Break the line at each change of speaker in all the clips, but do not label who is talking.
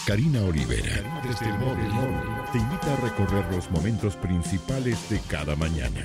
Karina Olivera, desde el móvil, te invita a recorrer los momentos principales de cada mañana.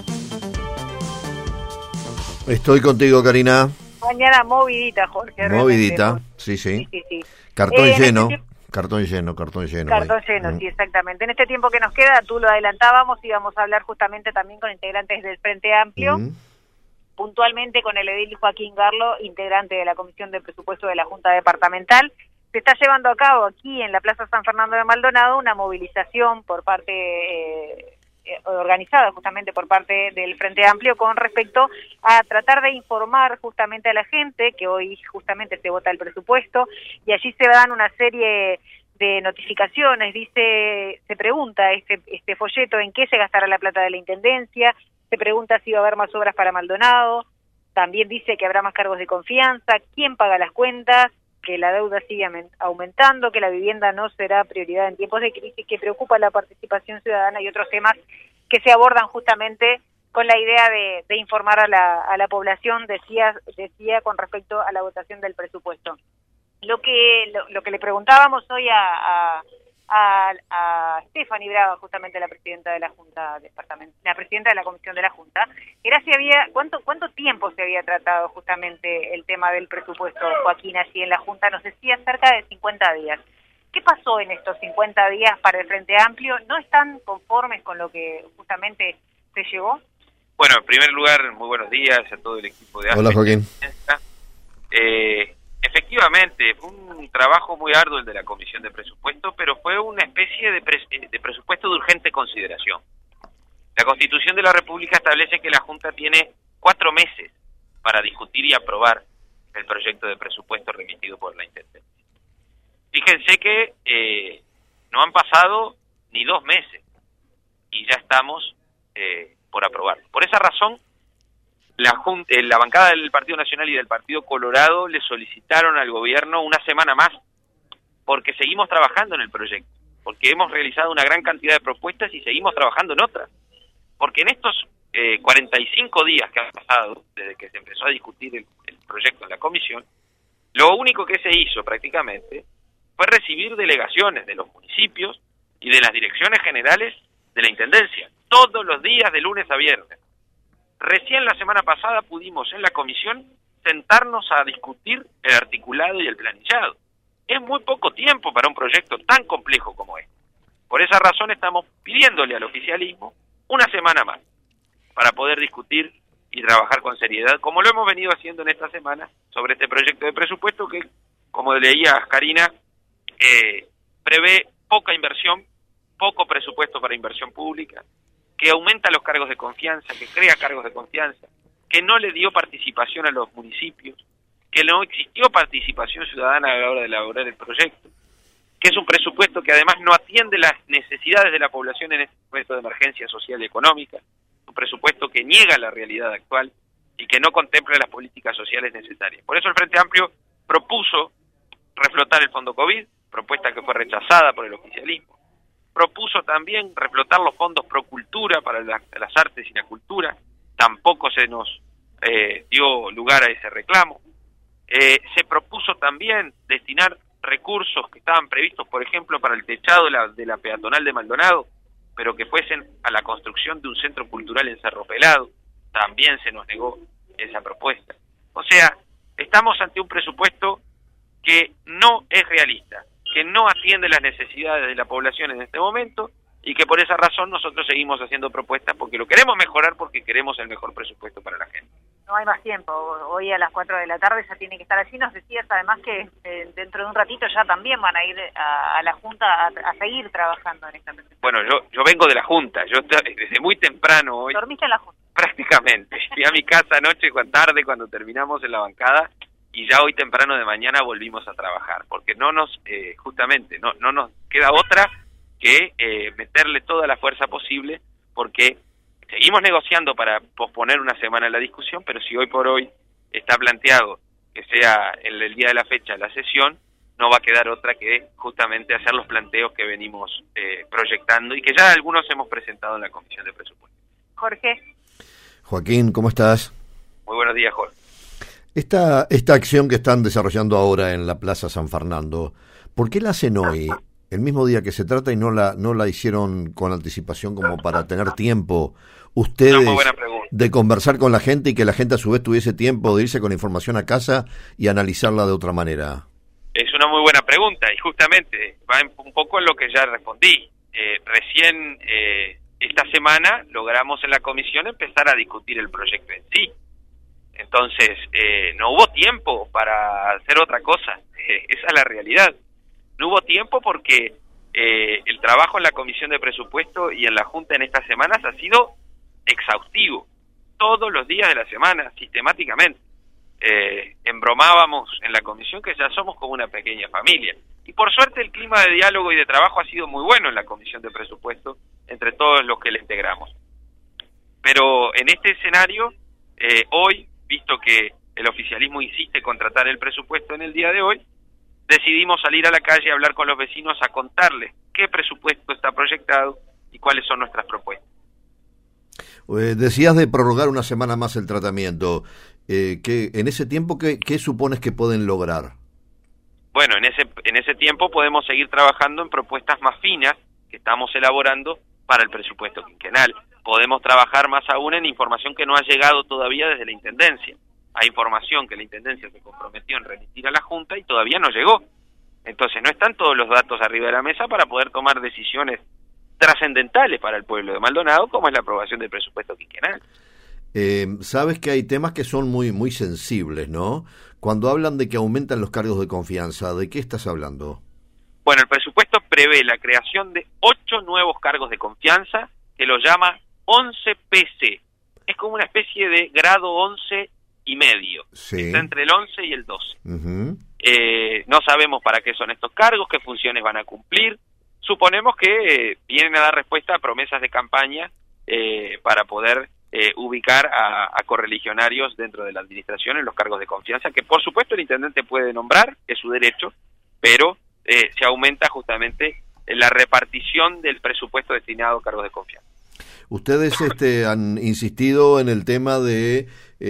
Estoy contigo, Karina.
Mañana movidita, Jorge.
Movidita, sí.
Sí.
Cartón lleno.
Cartón lleno,
ahí.
sí, exactamente. En este tiempo que nos queda, tú lo adelantábamos, íbamos a hablar justamente también con integrantes del Frente Amplio, puntualmente con el edil Joaquín Garlo, integrante de la Comisión de Presupuesto de la Junta Departamental. Se está llevando a cabo aquí en la Plaza San Fernando de Maldonado una movilización por parte organizada justamente por parte del Frente Amplio con respecto a tratar de informar justamente a la gente que hoy justamente se vota el presupuesto y allí se dan una serie de notificaciones. Se pregunta este folleto en qué se gastará la plata de la Intendencia, se pregunta si va a haber más obras para Maldonado, también dice que habrá más cargos de confianza, quién paga las cuentas, que la deuda sigue aumentando, que la vivienda no será prioridad en tiempos de crisis, que preocupa la participación ciudadana y otros temas que se abordan justamente con la idea de informar a la población, decía con respecto a la votación del presupuesto. Lo que le preguntábamos hoy a Stephanie Brava, justamente la presidenta de la Junta Departamental, la presidenta de la Comisión de la Junta, era si había cuánto tiempo se había tratado justamente el tema del presupuesto, Joaquín, allí en la Junta. Nos decía cerca de 50 días. ¿Qué pasó en estos 50 días para el Frente Amplio? ¿No están conformes con lo que justamente se llevó?
Bueno, en primer lugar, muy buenos días a todo el equipo de AFE.
Hola, Joaquín.
Efectivamente, fue un trabajo muy arduo el de la Comisión de Presupuesto, pero fue una especie de presupuesto de urgente consideración. La Constitución de la República establece que la Junta tiene 4 meses para discutir y aprobar el proyecto de presupuesto remitido por la Intendencia. Fíjense que no han pasado ni 2 meses y ya estamos por aprobarlo. Por esa razón, la bancada del Partido Nacional y del Partido Colorado le solicitaron al gobierno una semana más porque seguimos trabajando en el proyecto, porque hemos realizado una gran cantidad de propuestas y seguimos trabajando en otras. Porque en estos 45 días que han pasado desde que se empezó a discutir el proyecto en la comisión, lo único que se hizo prácticamente fue recibir delegaciones de los municipios y de las direcciones generales de la Intendencia, todos los días de lunes a viernes. Recién la semana pasada pudimos en la comisión sentarnos a discutir el articulado y el planillado. Es muy poco tiempo para un proyecto tan complejo como este. Por esa razón estamos pidiéndole al oficialismo una semana más para poder discutir y trabajar con seriedad, como lo hemos venido haciendo en esta semana sobre este proyecto de presupuesto que, como leía Karina, prevé poca inversión, poco presupuesto para inversión pública, que aumenta los cargos de confianza, que crea cargos de confianza, que no le dio participación a los municipios, que no existió participación ciudadana a la hora de elaborar el proyecto, que es un presupuesto que además no atiende las necesidades de la población en este momento de emergencia social y económica, un presupuesto que niega la realidad actual y que no contempla las políticas sociales necesarias. Por eso el Frente Amplio propuso reflotar el Fondo COVID, propuesta que fue rechazada por el oficialismo. Propuso también reflotar los fondos pro cultura para las artes y la cultura, tampoco se nos dio lugar a ese reclamo. Se propuso también destinar recursos que estaban previstos, por ejemplo, para el techado de la peatonal de Maldonado, pero que fuesen a la construcción de un centro cultural en Cerro Pelado. También se nos negó esa propuesta. O sea, estamos ante un presupuesto que no es realista, que no atiende las necesidades de la población en este momento y que por esa razón nosotros seguimos haciendo propuestas porque lo queremos mejorar, porque queremos el mejor presupuesto para la gente.
No hay más tiempo, hoy a las 4 de la tarde ya tiene que estar allí. Nos decías además que dentro de un ratito ya también van a ir a la Junta a seguir trabajando en esta presentación.
Bueno, yo vengo de la Junta, yo desde muy temprano hoy...
¿Dormiste en la Junta?
Prácticamente, fui a mi casa anoche tarde cuando terminamos en la bancada y ya hoy temprano de mañana volvimos a trabajar, porque no nos queda otra que meterle toda la fuerza posible, porque seguimos negociando para posponer una semana la discusión, pero si hoy por hoy está planteado que sea el día de la fecha la sesión, no va a quedar otra que justamente hacer los planteos que venimos proyectando y que ya algunos hemos presentado en la Comisión de Presupuestos.
Jorge.
Joaquín, ¿cómo estás?
Muy buenos días, Jorge.
Esta acción que están desarrollando ahora en la Plaza San Fernando, ¿Por qué la hacen hoy, el mismo día que se trata, y no la hicieron con anticipación como para tener tiempo ustedes de conversar con la gente y que la gente a su vez tuviese tiempo de irse con información a casa y analizarla de otra manera?
Es una muy buena pregunta y justamente va un poco en lo que ya respondí. Recién esta semana logramos en la comisión empezar a discutir el proyecto en sí. Entonces, no hubo tiempo para hacer otra cosa. Esa es la realidad. No hubo tiempo porque el trabajo en la comisión de presupuesto y en la Junta en estas semanas ha sido exhaustivo. Todos los días de la semana, sistemáticamente. Embromábamos en la comisión que ya somos como una pequeña familia. Y por suerte el clima de diálogo y de trabajo ha sido muy bueno en la comisión de presupuesto entre todos los que la integramos. Pero en este escenario, hoy, visto que el oficialismo insiste en contratar el presupuesto en el día de hoy, decidimos salir a la calle a hablar con los vecinos a contarles qué presupuesto está proyectado y cuáles son nuestras propuestas.
Decías de prorrogar una semana más el tratamiento. Que en ese tiempo, ¿qué supones que pueden lograr?
Bueno, en ese tiempo podemos seguir trabajando en propuestas más finas que estamos elaborando para el presupuesto quinquenal. Podemos trabajar más aún en información que no ha llegado todavía desde la Intendencia. Hay información que la Intendencia se comprometió en remitir a la Junta y todavía no llegó. Entonces no están todos los datos arriba de la mesa para poder tomar decisiones trascendentales para el pueblo de Maldonado, como es la aprobación del presupuesto quinquenal.
Sabes que hay temas que son muy, muy sensibles, ¿no? Cuando hablan de que aumentan los cargos de confianza, ¿de qué estás hablando?
Bueno, el presupuesto prevé la creación de 8 nuevos cargos de confianza que lo llama 11 PC. Es como una especie de grado 11 y medio.
Sí.
Está entre el 11 y el 12.
Uh-huh.
No sabemos para qué son estos cargos, qué funciones van a cumplir. Suponemos que vienen a dar respuesta a promesas de campaña para poder ubicar a correligionarios dentro de la administración en los cargos de confianza, que por supuesto el intendente puede nombrar, es su derecho, pero se aumenta justamente la repartición del presupuesto destinado a cargos de confianza.
Ustedes han insistido en el tema de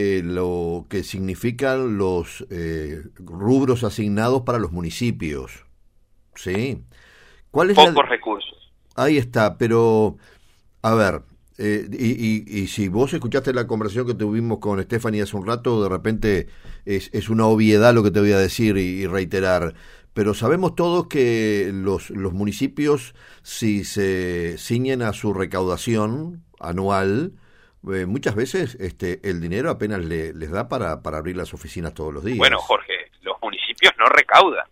lo que significan los rubros asignados para los municipios, ¿sí? ¿Cuál es
Pocos recursos.
Ahí está, pero a ver, y si vos escuchaste la conversación que tuvimos con Stephanie hace un rato, de repente es una obviedad lo que te voy a decir y reiterar, pero sabemos todos que los municipios, si se ciñen a su recaudación anual, muchas veces el dinero apenas les da para abrir las oficinas todos los días.
Bueno, Jorge, los municipios no recaudan.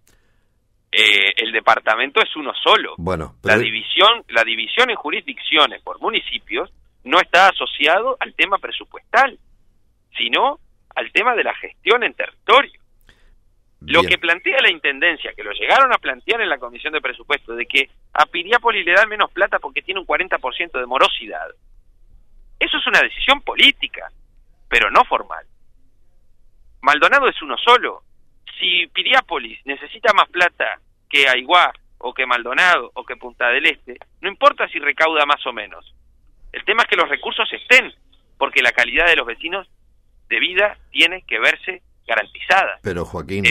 El departamento es uno solo.
Bueno, pero
la división en jurisdicciones por municipios no está asociado al tema presupuestal, sino al tema de la gestión en territorio. Bien. Lo que plantea la Intendencia, que lo llegaron a plantear en la Comisión de Presupuesto, de que a Piriápolis le dan menos plata porque tiene un 40% de morosidad, eso es una decisión política, pero no formal. Maldonado es uno solo. Si Piriápolis necesita más plata que Aiguá, o que Maldonado, o que Punta del Este, no importa si recauda más o menos. El tema es que los recursos estén, porque la calidad de los vecinos de vida tiene que verse garantizada.
Pero Joaquín,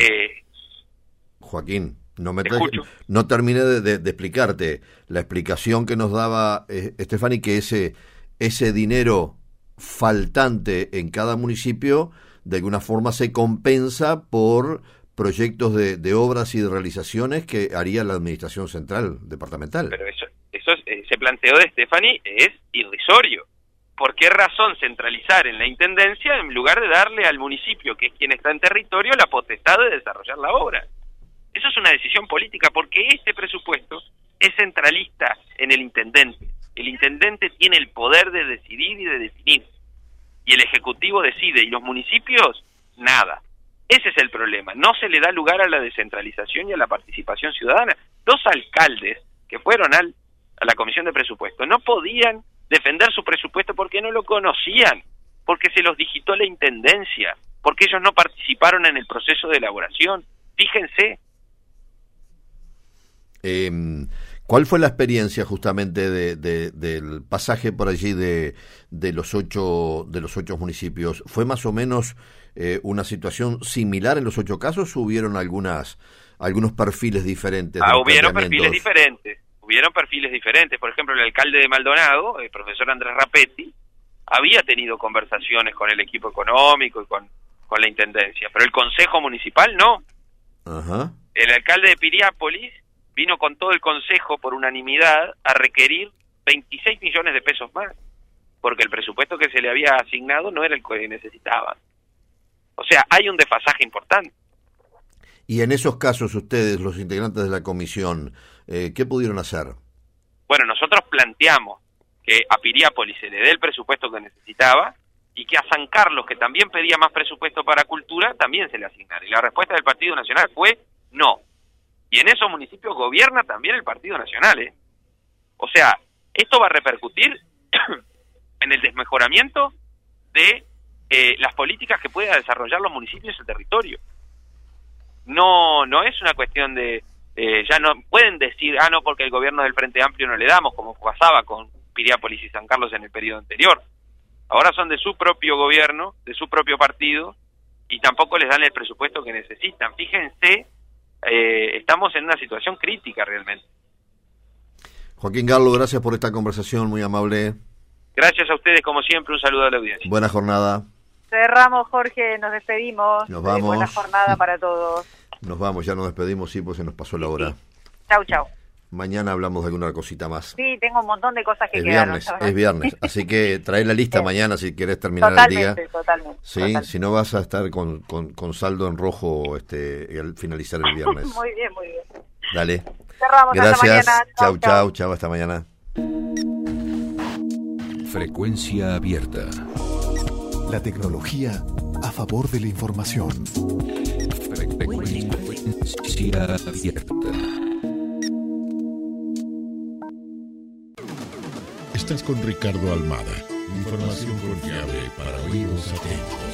no terminé de explicarte la explicación que nos daba Stephanie, que ese dinero faltante en cada municipio de alguna forma se compensa por proyectos de obras y de realizaciones que haría la administración central departamental.
Pero ese planteo de Stephanie es irrisorio. ¿Por qué razón centralizar en la Intendencia en lugar de darle al municipio, que es quien está en territorio, la potestad de desarrollar la obra? Eso es una decisión política, porque este presupuesto es centralista en el intendente. El intendente tiene el poder de decidir y de definir. Y el Ejecutivo decide, y los municipios, nada. Ese es el problema. No se le da lugar a la descentralización y a la participación ciudadana. 2 alcaldes que fueron a la Comisión de Presupuesto no podían defender su presupuesto porque no lo conocían, porque se los digitó la Intendencia, porque ellos no participaron en el proceso de elaboración. Fíjense.
¿Cuál fue la experiencia justamente del pasaje por allí de los 8 municipios? ¿Fue más o menos una situación similar en los 8 casos o hubieron algunos perfiles diferentes?
Hubieron perfiles diferentes. Por ejemplo, el alcalde de Maldonado, el profesor Andrés Rapetti, había tenido conversaciones con el equipo económico y con la intendencia, pero el consejo municipal no.
Ajá.
El alcalde de Piriápolis vino con todo el consejo por unanimidad a requerir 26 millones de pesos más, porque el presupuesto que se le había asignado no era el que necesitaba. O sea, hay un desfasaje importante.
Y en esos casos ustedes, los integrantes de la comisión, ¿qué pudieron hacer?
Bueno, nosotros planteamos que a Piriápolis se le dé el presupuesto que necesitaba y que a San Carlos, que también pedía más presupuesto para cultura, también se le asignara. Y la respuesta del Partido Nacional fue no. Y en esos municipios gobierna también el Partido Nacional, ¿eh? O sea, esto va a repercutir en el desmejoramiento de las políticas que pueda desarrollar los municipios y el territorio. No es una cuestión de... ya no pueden decir, no, porque el gobierno del Frente Amplio no le damos, como pasaba con Piriápolis y San Carlos en el periodo anterior. Ahora son de su propio gobierno, de su propio partido, y tampoco les dan el presupuesto que necesitan. Fíjense, estamos en una situación crítica realmente.
Joaquín Garlo, gracias por esta conversación, muy amable.
Gracias a ustedes, como siempre, un saludo a la audiencia.
Buena jornada.
Cerramos, Jorge, nos despedimos.
Nos vamos.
Buena jornada para todos.
Nos vamos, ya nos despedimos, sí, pues se nos pasó la hora.
Chau, chau.
Mañana hablamos de alguna cosita más.
Sí, tengo un montón de cosas que quedaron.
Es viernes, así que trae la lista mañana si querés terminar el día.
Totalmente.
Sí, si no vas a estar con saldo en rojo al finalizar el viernes.
Muy bien.
Dale.
Cerramos.
Gracias.
Hasta mañana.
Chau, hasta mañana.
Frecuencia abierta.
La tecnología a favor de la información.
Frecuencia abierta. Estás con Ricardo Almada. Información confiable para oídos atentos.